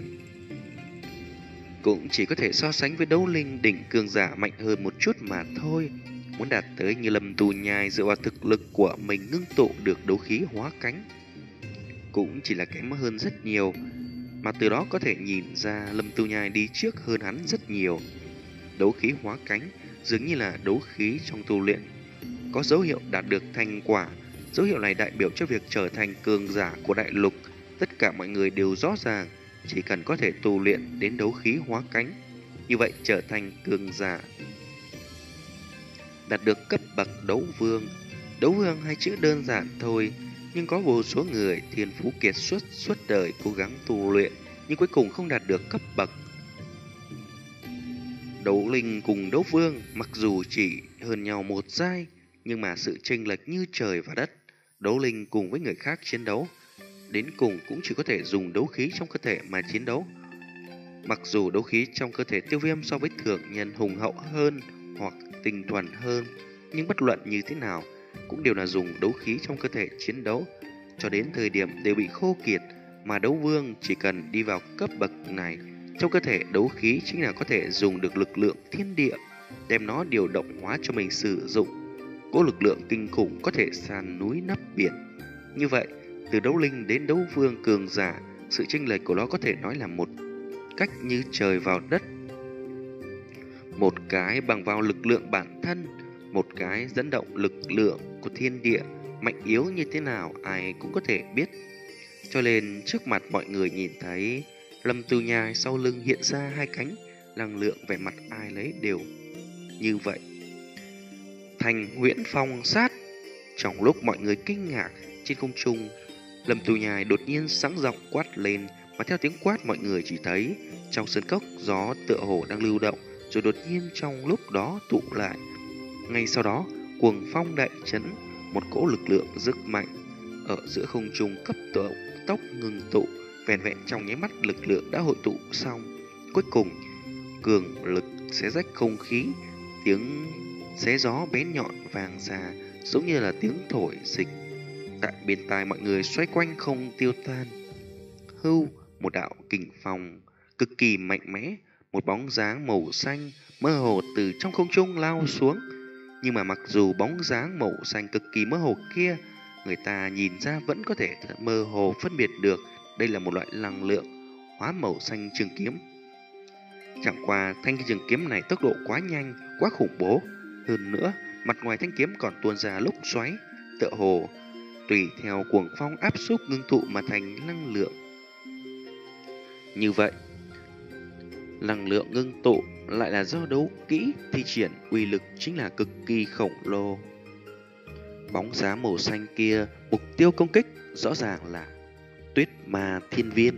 cũng chỉ có thể so sánh với đấu linh đỉnh cường giả mạnh hơn một chút mà thôi. Muốn đạt tới như Lâm Tu Nhai dựa vào thực lực của mình ngưng tụ được đấu khí hóa cánh, cũng chỉ là kém hơn rất nhiều, mà từ đó có thể nhìn ra Lâm Tu Nhai đi trước hơn hắn rất nhiều. Đấu khí hóa cánh dường như là đấu khí trong tu luyện có dấu hiệu đạt được thành quả. Dấu hiệu này đại biểu cho việc trở thành cường giả của đại lục. Tất cả mọi người đều rõ ràng, chỉ cần có thể tu luyện đến đấu khí hóa cánh, như vậy trở thành cường giả, đạt được cấp bậc đấu vương. Đấu vương hai chữ đơn giản thôi, nhưng có vô số người thiên phú kiệt xuất suốt đời cố gắng tu luyện, nhưng cuối cùng không đạt được cấp bậc. Đấu linh cùng đấu vương mặc dù chỉ hơn nhau một giai, nhưng mà sự chênh lệch như trời và đất. Đấu linh cùng với người khác chiến đấu, đến cùng cũng chỉ có thể dùng đấu khí trong cơ thể mà chiến đấu. Mặc dù đấu khí trong cơ thể Tiêu Viêm so với thường nhân hùng hậu hơn hoặc tinh thuần hơn, nhưng bất luận như thế nào cũng đều là dùng đấu khí trong cơ thể chiến đấu, cho đến thời điểm đều bị khô kiệt. Mà đấu vương chỉ cần đi vào cấp bậc này, trong cơ thể đấu khí chính là có thể dùng được lực lượng thiên địa, đem nó điều động hóa cho mình sử dụng. Có lực lượng kinh khủng có thể san núi nắp biển. Như vậy, từ đấu linh đến đấu vương cường giả, sự chênh lệch của nó có thể nói là một cách như trời vào đất. Một cái bằng vào lực lượng bản thân, một cái dẫn động lực lượng của thiên địa. Mạnh yếu như thế nào ai cũng có thể biết. Cho nên trước mặt mọi người nhìn thấy Lâm Tư Nhai sau lưng hiện ra hai cánh, năng lượng vẻ mặt ai lấy đều như vậy. Thành Huyễn Phong sát. Trong lúc mọi người kinh ngạc, trên không trung, Lâm Tu Nhai đột nhiên sáng giọng quát lên, mà theo tiếng quát mọi người chỉ thấy trong sơn cốc gió tựa hồ đang lưu động, rồi đột nhiên trong lúc đó tụ lại. Ngay sau đó, cuồng phong đại chấn, một cỗ lực lượng rất mạnh ở giữa không trung cấp tốc tốc ngừng tụ, vẻn vẹn trong nháy mắt lực lượng đã hội tụ xong. Cuối cùng, cường lực xé rách không khí, tiếng xé gió bén nhọn vàng già giống như là tiếng thổi dịch tại bên tai mọi người xoay quanh không tiêu tan. Hưu, một đạo kình phong cực kỳ mạnh mẽ, một bóng dáng màu xanh mơ hồ từ trong không trung lao xuống. Nhưng mà mặc dù bóng dáng màu xanh cực kỳ mơ hồ kia, người ta nhìn ra vẫn có thể mơ hồ phân biệt được đây là một loại năng lượng hóa màu xanh trường kiếm. Chẳng qua thanh trường kiếm này tốc độ quá nhanh, quá khủng bố. Hơn nữa, mặt ngoài thanh kiếm còn tuôn ra lúc xoáy, tựa hồ tùy theo cuồng phong áp xúc ngưng tụ mà thành năng lượng. Như vậy, năng lượng ngưng tụ lại là do đấu kỹ thi triển, uy lực chính là cực kỳ khổng lồ. Bóng dáng màu xanh kia, mục tiêu công kích rõ ràng là Tuyết Ma Thiên Viên.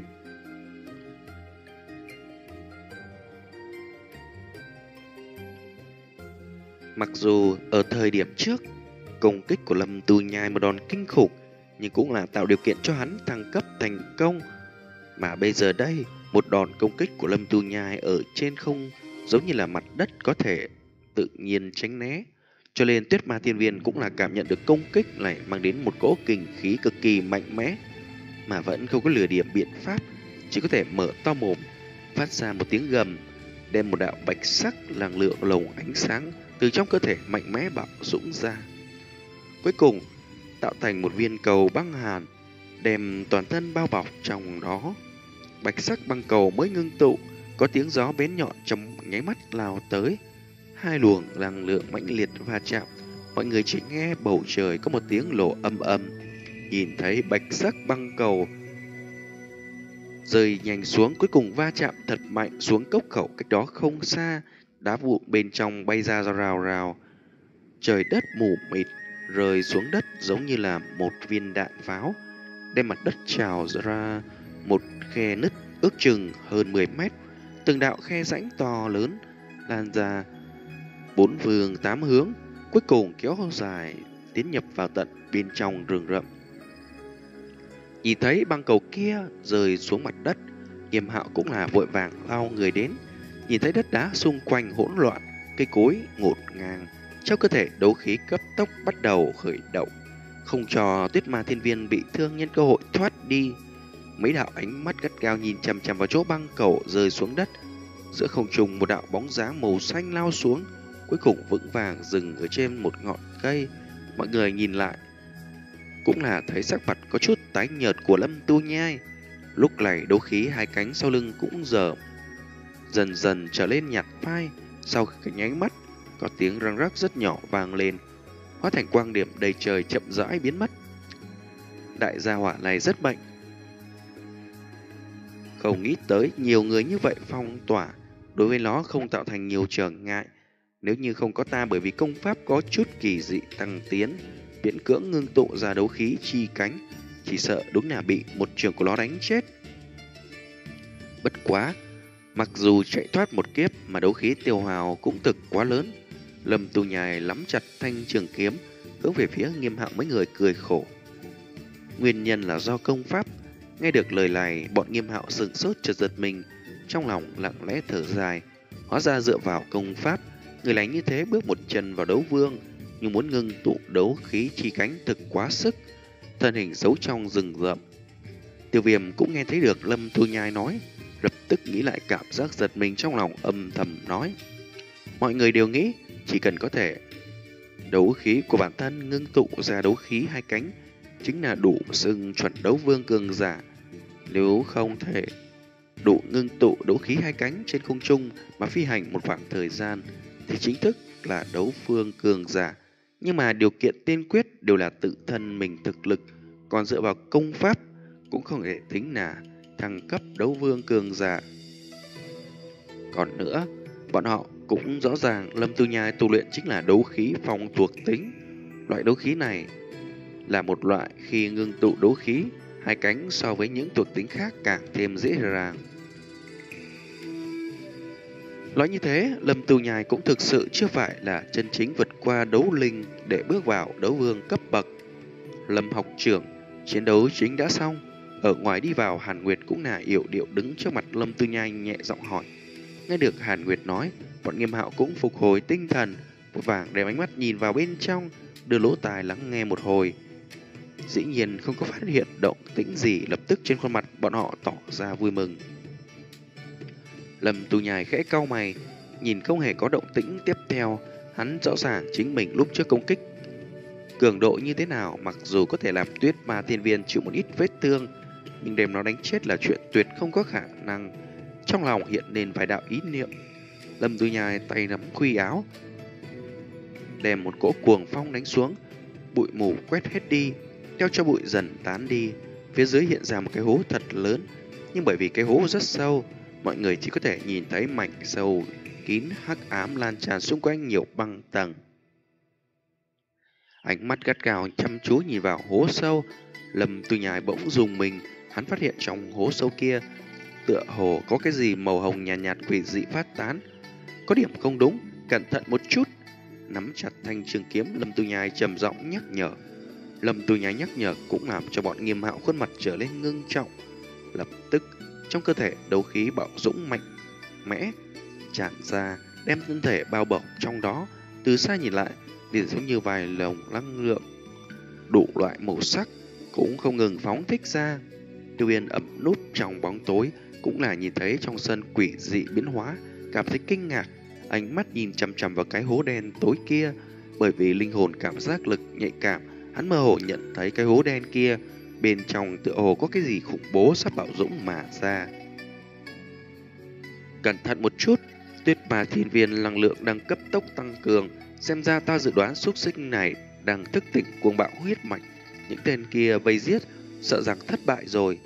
Mặc dù ở thời điểm trước, công kích của Lâm Tu Nhai một đòn kinh khủng, nhưng cũng là tạo điều kiện cho hắn thăng cấp thành công. Mà bây giờ đây, một đòn công kích của Lâm Tu Nhai ở trên không giống như là mặt đất có thể tự nhiên tránh né. Cho nên Tuyết Ma Thiên Viên cũng là cảm nhận được công kích này mang đến một cỗ kình khí cực kỳ mạnh mẽ, mà vẫn không có lừa điểm biện pháp, chỉ có thể mở to mồm, phát ra một tiếng gầm, đem một đạo bạch sắc năng lượng lồng ánh sáng từ trong cơ thể mạnh mẽ bạo dũng ra. Cuối cùng, tạo thành một viên cầu băng hàn, đem toàn thân bao bọc trong đó. Bạch sắc băng cầu mới ngưng tụ, có tiếng gió bén nhọn trong nháy mắt lao tới. Hai luồng năng lượng mãnh liệt va chạm, mọi người chỉ nghe bầu trời có một tiếng lộ âm âm. Nhìn thấy bạch sắc băng cầu rơi nhanh xuống, cuối cùng va chạm thật mạnh xuống cốc khẩu cách đó không xa. Đá vụn bên trong bay ra rào rào, trời đất mù mịt, rơi xuống đất giống như là một viên đạn pháo, đem mặt đất trào ra một khe nứt ước chừng hơn mười mét. Từng đạo khe rãnh to lớn lan ra bốn phương tám hướng, cuối cùng kéo dài tiến nhập vào tận bên trong rừng rậm. Nhìn thấy băng cầu kia rơi xuống mặt đất, Nghiêm Hạo cũng là vội vàng lao người đến. Nhìn thấy đất đá xung quanh hỗn loạn, cây cối ngổn ngang, trong cơ thể đấu khí cấp tốc bắt đầu khởi động, không cho Tuyết Ma Thiên Viên bị thương nhân cơ hội thoát đi. Mấy đạo ánh mắt gắt gao nhìn chằm chằm vào chỗ băng cầu rơi xuống đất. Giữa không trung, một đạo bóng dáng màu xanh lao xuống, cuối cùng vững vàng dừng ở trên một ngọn cây. Mọi người nhìn lại, cũng là thấy sắc mặt có chút tái nhợt của Lâm Tu Nhai. Lúc này đấu khí hai cánh sau lưng cũng giờ dần dần trở lên nhạt phai. Sau cái nháy mắt, có tiếng răng rắc rất nhỏ vang lên, hóa thành quang điểm đầy trời chậm rãi biến mất. Đại gia hỏa này rất mạnh, không nghĩ tới nhiều người như vậy phong tỏa, đối với nó không tạo thành nhiều trở ngại. Nếu như không có ta, bởi vì công pháp có chút kỳ dị tăng tiến, miễn cưỡng ngưng tụ ra đấu khí chi cánh, chỉ sợ đúng là bị một trường của nó đánh chết. Bất quá, mặc dù chạy thoát một kiếp mà đấu khí tiêu hào cũng thực quá lớn. Lâm Tu Nhai nắm chặt thanh trường kiếm, hướng về phía Nghiêm Hạo mấy người cười khổ. Nguyên nhân là do công pháp. Nghe được lời này, bọn Nghiêm Hạo sửng sốt chợt giật mình, trong lòng lặng lẽ thở dài. Hóa ra dựa vào công pháp, người lành như thế bước một chân vào đấu vương, nhưng muốn ngưng tụ đấu khí chi cánh thực quá sức. Thân hình giấu trong rừng rậm, Tiêu Viêm cũng nghe thấy được Lâm Tu Nhai nói, lập tức nghĩ lại cảm giác giật mình trong lòng, âm thầm nói: mọi người đều nghĩ chỉ cần có thể đấu khí của bản thân ngưng tụ ra đấu khí hai cánh chính là đủ xưng chuẩn đấu vương cường giả. Nếu không thể đủ ngưng tụ đấu khí hai cánh trên không trung mà phi hành một khoảng thời gian thì chính thức là đấu vương cường giả. Nhưng mà điều kiện tiên quyết đều là tự thân mình thực lực, còn dựa vào công pháp cũng không thể tính là thăng cấp đấu vương cường giả. Còn nữa, bọn họ cũng rõ ràng Lâm Tu Nhai tu luyện chính là đấu khí phong thuộc tính. Loại đấu khí này là một loại khi ngưng tụ đấu khí, hai cánh so với những thuộc tính khác càng thêm dễ dàng. Nói như thế, Lâm Tu Nhai cũng thực sự chưa phải là chân chính vượt qua đấu linh để bước vào đấu vương cấp bậc. Lâm học trưởng, chiến đấu chính đã xong. Ở ngoài đi vào, Hàn Nguyệt cũng là yểu điệu đứng trước mặt Lâm Tu Nhai nhẹ giọng hỏi. Nghe được Hàn Nguyệt nói, bọn Nghiêm Hạo cũng phục hồi tinh thần, vội vàng đem ánh mắt nhìn vào bên trong, đưa lỗ tai lắng nghe một hồi. Dĩ nhiên không có phát hiện động tĩnh gì, lập tức trên khuôn mặt bọn họ tỏ ra vui mừng. Lâm Tu Nhai khẽ cau mày, nhìn không hề có động tĩnh tiếp theo, hắn rõ ràng chính mình lúc trước công kích cường độ như thế nào, mặc dù có thể làm Tuyết Ma Thiên Viên chịu một ít vết thương, nhưng đem nó đánh chết là chuyện tuyệt không có khả năng. Trong lòng hiện lên vài đạo ý niệm, Lâm Tu Nhai tay nắm khuy áo, đem một cỗ cuồng phong đánh xuống, bụi mù quét hết đi, theo cho bụi dần tán đi. Phía dưới hiện ra một cái hố thật lớn, nhưng bởi vì cái hố rất sâu, mọi người chỉ có thể nhìn thấy mảnh sâu kín hắc ám lan tràn xung quanh nhiều băng tầng. Ánh mắt gắt gao chăm chú nhìn vào hố sâu, Lâm Tu Nhai bỗng rùng mình, hắn phát hiện trong hố sâu kia tựa hồ có cái gì màu hồng nhạt, nhạt quỷ dị phát tán. Có điểm không đúng, cẩn thận một chút. Nắm chặt thanh trường kiếm, Lâm Tu Nhai trầm giọng nhắc nhở. Lâm Tu Nhai nhắc nhở cũng làm cho bọn Nghiêm Hạo khuôn mặt trở lên ngưng trọng. Lập tức trong cơ thể đấu khí bạo dũng mạnh mẽ tràn ra, đem thân thể bao bọc trong đó. Từ xa nhìn lại liền giống như vài lồng năng lượng đủ loại màu sắc cũng không ngừng phóng thích ra. Tiêu Yên ẩn núp trong bóng tối cũng là nhìn thấy trong sân quỷ dị biến hóa, cảm thấy kinh ngạc, ánh mắt nhìn chằm chằm vào cái hố đen tối kia. Bởi vì linh hồn cảm giác lực nhạy cảm, hắn mơ hồ nhận thấy cái hố đen kia bên trong tựa hồ có cái gì khủng bố sắp bạo dũng mà ra. Cẩn thận một chút, Tuyết Ma Thiên Viên năng lượng đang cấp tốc tăng cường, xem ra ta dự đoán xúc sinh này đang thức tỉnh cuồng bạo huyết mạch. Những tên kia vây giết, sợ rằng thất bại rồi.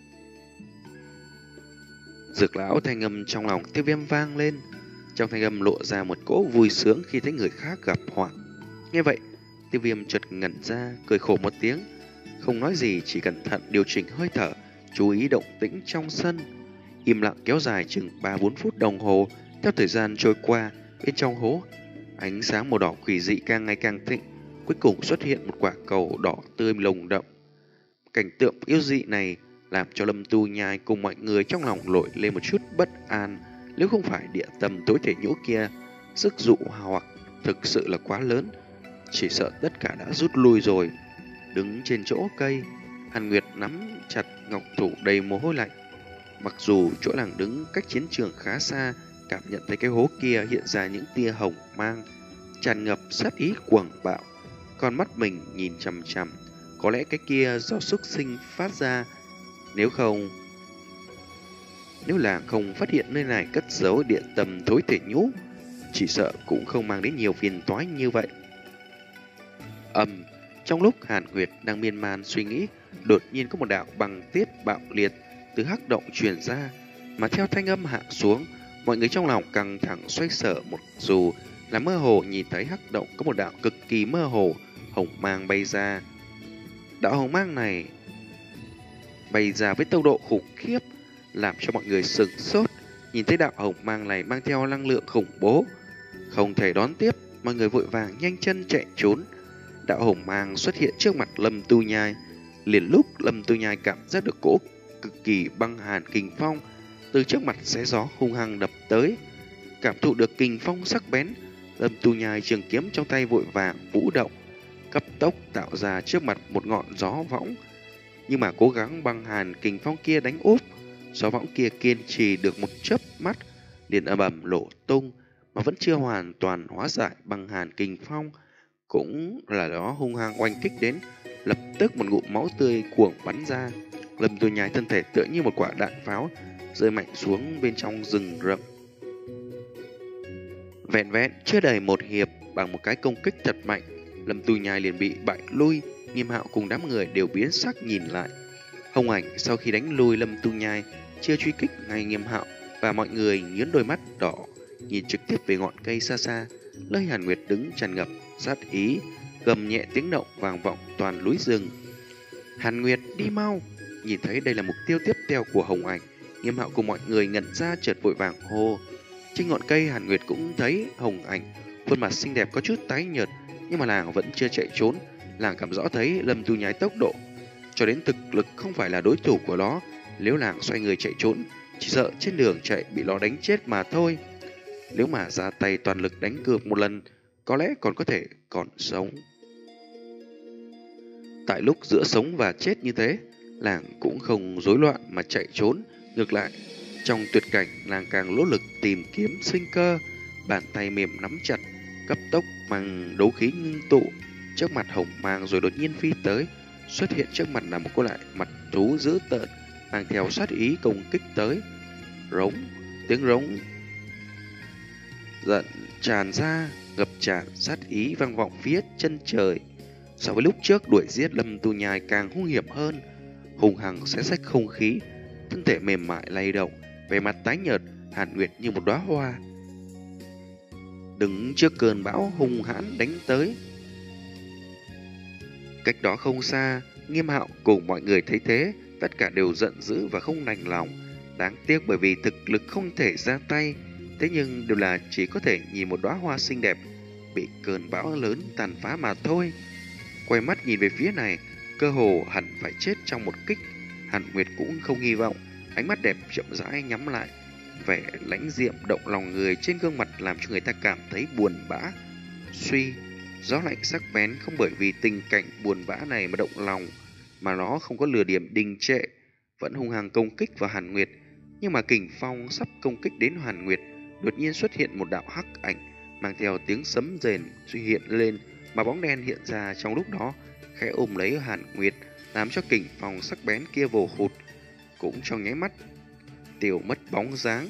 Dược lão thanh âm trong lòng Tiêu Viêm vang lên, trong thanh âm lộ ra một cỗ vui sướng khi thấy người khác gặp họa. Nghe vậy, Tiêu Viêm chợt ngẩn ra, cười khổ một tiếng, không nói gì, chỉ cẩn thận điều chỉnh hơi thở, chú ý động tĩnh trong sân. Im lặng kéo dài chừng ba bốn phút đồng hồ. Theo thời gian trôi qua, bên trong hố ánh sáng màu đỏ quỷ dị càng ngày càng thịnh, cuối cùng xuất hiện một quả cầu đỏ tươi lồng đậm. Cảnh tượng yêu dị này làm cho Lâm Tu Nhai cùng mọi người trong lòng nổi lên một chút bất an. Nếu không phải địa tâm tối thể nhũ kia sức dụ hoặc thực sự là quá lớn, chỉ sợ tất cả đã rút lui rồi. Đứng trên chỗ cây, Hàn Nguyệt nắm chặt ngọc thủ đầy mồ hôi lạnh. Mặc dù chỗ nàng đứng cách chiến trường khá xa, cảm nhận thấy cái hố kia hiện ra những tia hồng mang, tràn ngập sát ý cuồng bạo. Con mắt mình nhìn chằm chằm, có lẽ cái kia do xúc sinh phát ra. Nếu không, nếu là không phát hiện nơi này cất giấu địa tâm thối thể nhũ, chỉ sợ cũng không mang đến nhiều phiền toái như vậy. Ầm, trong lúc Hàn Nguyệt đang miên man suy nghĩ, đột nhiên có một đạo băng tiết bạo liệt từ hắc động truyền ra, mà theo thanh âm hạ xuống, mọi người trong lòng căng thẳng xoay sở, một dù là mơ hồ nhìn thấy hắc động có một đạo cực kỳ mơ hồ hồng mang bay ra. Đạo hồng mang này bay ra với tốc độ khủng khiếp, làm cho mọi người sửng sốt. Nhìn thấy đạo hồng mang này mang theo năng lượng khủng bố, không thể đón tiếp, mọi người vội vàng nhanh chân chạy trốn. Đạo hồng mang xuất hiện trước mặt Lâm Tu Nhai, liền lúc Lâm Tu Nhai cảm giác được cỗ cực kỳ băng hàn kình phong từ trước mặt xé gió hung hăng đập tới. Cảm thụ được kình phong sắc bén, Lâm Tu Nhai trường kiếm trong tay vội vàng vũ động, cấp tốc tạo ra trước mặt một ngọn gió võng. Nhưng mà cố gắng băng hàn kình phong kia đánh úp, gió võng kia kiên trì được một chớp mắt liền ầm ầm nổ tung, mà vẫn chưa hoàn toàn hóa giải băng hàn kình phong. Cũng là đó hung hăng oanh kích đến, lập tức một ngụm máu tươi cuồng bắn ra. Lâm Tu Nhai thân thể tựa như một quả đạn pháo rơi mạnh xuống bên trong rừng rậm. Vẹn vẹn chưa đầy một hiệp, bằng một cái công kích thật mạnh, Lâm Tu Nhai liền bị bại lui. Nghiêm Hạo cùng đám người đều biến sắc nhìn lại. Hồng Ảnh sau khi đánh lùi Lâm Tu Nhai, chưa truy kích ngay Nghiêm Hạo, và mọi người nhướng đôi mắt đỏ nhìn trực tiếp về ngọn cây xa xa, nơi Hàn Nguyệt đứng tràn ngập sát ý, gầm nhẹ tiếng động vang vọng toàn núi rừng. Hàn Nguyệt, đi mau! Nhìn thấy đây là mục tiêu tiếp theo của Hồng Ảnh, Nghiêm Hạo cùng mọi người ngẩn ra, chợt vội vàng hô. Trên ngọn cây, Hàn Nguyệt cũng thấy Hồng Ảnh, khuôn mặt xinh đẹp có chút tái nhợt, nhưng mà nàng vẫn chưa chạy trốn. Nàng cảm rõ thấy Lâm Tu Nhai tốc độ cho đến thực lực không phải là đối thủ của nó. Nếu nàng xoay người chạy trốn, chỉ sợ trên đường chạy bị nó đánh chết mà thôi. Nếu mà ra tay toàn lực đánh cược một lần, có lẽ còn có thể còn sống. Tại lúc giữa sống và chết như thế, nàng cũng không rối loạn mà chạy trốn. Ngược lại, trong tuyệt cảnh, nàng càng nỗ lực tìm kiếm sinh cơ. Bàn tay mềm nắm chặt, cấp tốc mang đấu khí ngưng tụ. Trước mặt Hồng Mang rồi đột nhiên phi tới. Xuất hiện trước mặt là một cô lại mặt thú dữ tợn, mang theo sát ý công kích tới. Rống, tiếng rống giận tràn ra, ngập tràn sát ý vang vọng phía chân trời. So với lúc trước đuổi giết Lâm Tu Nhai càng hung hiểm hơn, hùng hằng xé rách không khí, thân thể mềm mại lay động, vẻ mặt tái nhợt, Hàn Nguyệt như một đóa hoa đứng trước cơn bão hung hãn đánh tới. Cách đó không xa, Nghiêm Hạo cùng mọi người thấy thế, tất cả đều giận dữ và không đành lòng. Đáng tiếc bởi vì thực lực không thể ra tay, thế nhưng đều là chỉ có thể nhìn một đóa hoa xinh đẹp bị cơn bão lớn tàn phá mà thôi. Quay mắt nhìn về phía này, cơ hồ hẳn phải chết trong một kích. Hàn Nguyệt cũng không hy vọng, ánh mắt đẹp chậm rãi nhắm lại, vẻ lãnh diệm động lòng người trên gương mặt làm cho người ta cảm thấy buồn bã. Suy, gió lạnh sắc bén không bởi vì tình cảnh buồn bã này mà động lòng, mà nó không có lừa điểm đình trệ, vẫn hung hăng công kích vào Hàn Nguyệt. Nhưng mà kình phong sắp công kích đến Hàn Nguyệt, đột nhiên xuất hiện một đạo hắc ảnh mang theo tiếng sấm rền suy hiện lên, mà bóng đen hiện ra trong lúc đó khẽ ôm lấy Hàn Nguyệt, làm cho kình phong sắc bén kia vồ hụt cũng trong nháy mắt tiêu mất bóng dáng.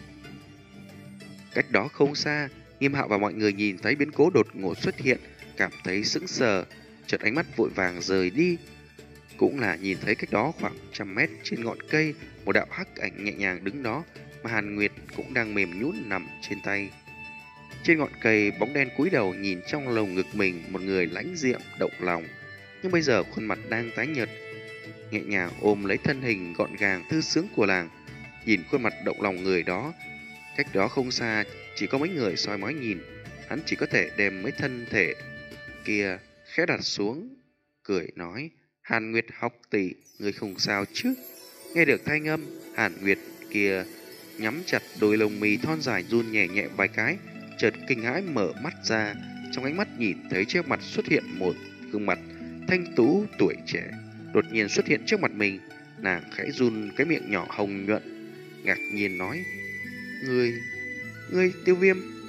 Cách đó không xa, Nghiêm Hạo và mọi người nhìn thấy biến cố đột ngột xuất hiện, cảm thấy sững sờ, chợt ánh mắt vội vàng rời đi. Cũng là nhìn thấy cách đó khoảng trăm mét trên ngọn cây, một đạo hắc ảnh nhẹ nhàng đứng đó, mà Hàn Nguyệt cũng đang mềm nhũn nằm trên tay. Trên ngọn cây, bóng đen cúi đầu nhìn trong lồng ngực mình, một người lãnh diệm động lòng, nhưng bây giờ khuôn mặt đang tái nhợt, nhẹ nhàng ôm lấy thân hình gọn gàng thư sướng của làng. Nhìn khuôn mặt động lòng người đó, cách đó không xa chỉ có mấy người soi mói nhìn, hắn chỉ có thể đem mấy thân thể kia khẽ đặt xuống, cười nói: Hàn Nguyệt học tỷ, người không sao chứ? Nghe được thanh âm, Hàn Nguyệt kia nhắm chặt đôi lông mì thon dài run nhẹ nhẹ vài cái, chợt kinh hãi mở mắt ra, trong ánh mắt nhìn thấy trước mặt xuất hiện một gương mặt thanh tú tuổi trẻ, đột nhiên xuất hiện trước mặt mình. Nàng khẽ run cái miệng nhỏ hồng nhuận, ngạc nhiên nói: Ngươi, ngươi Tiêu Viêm.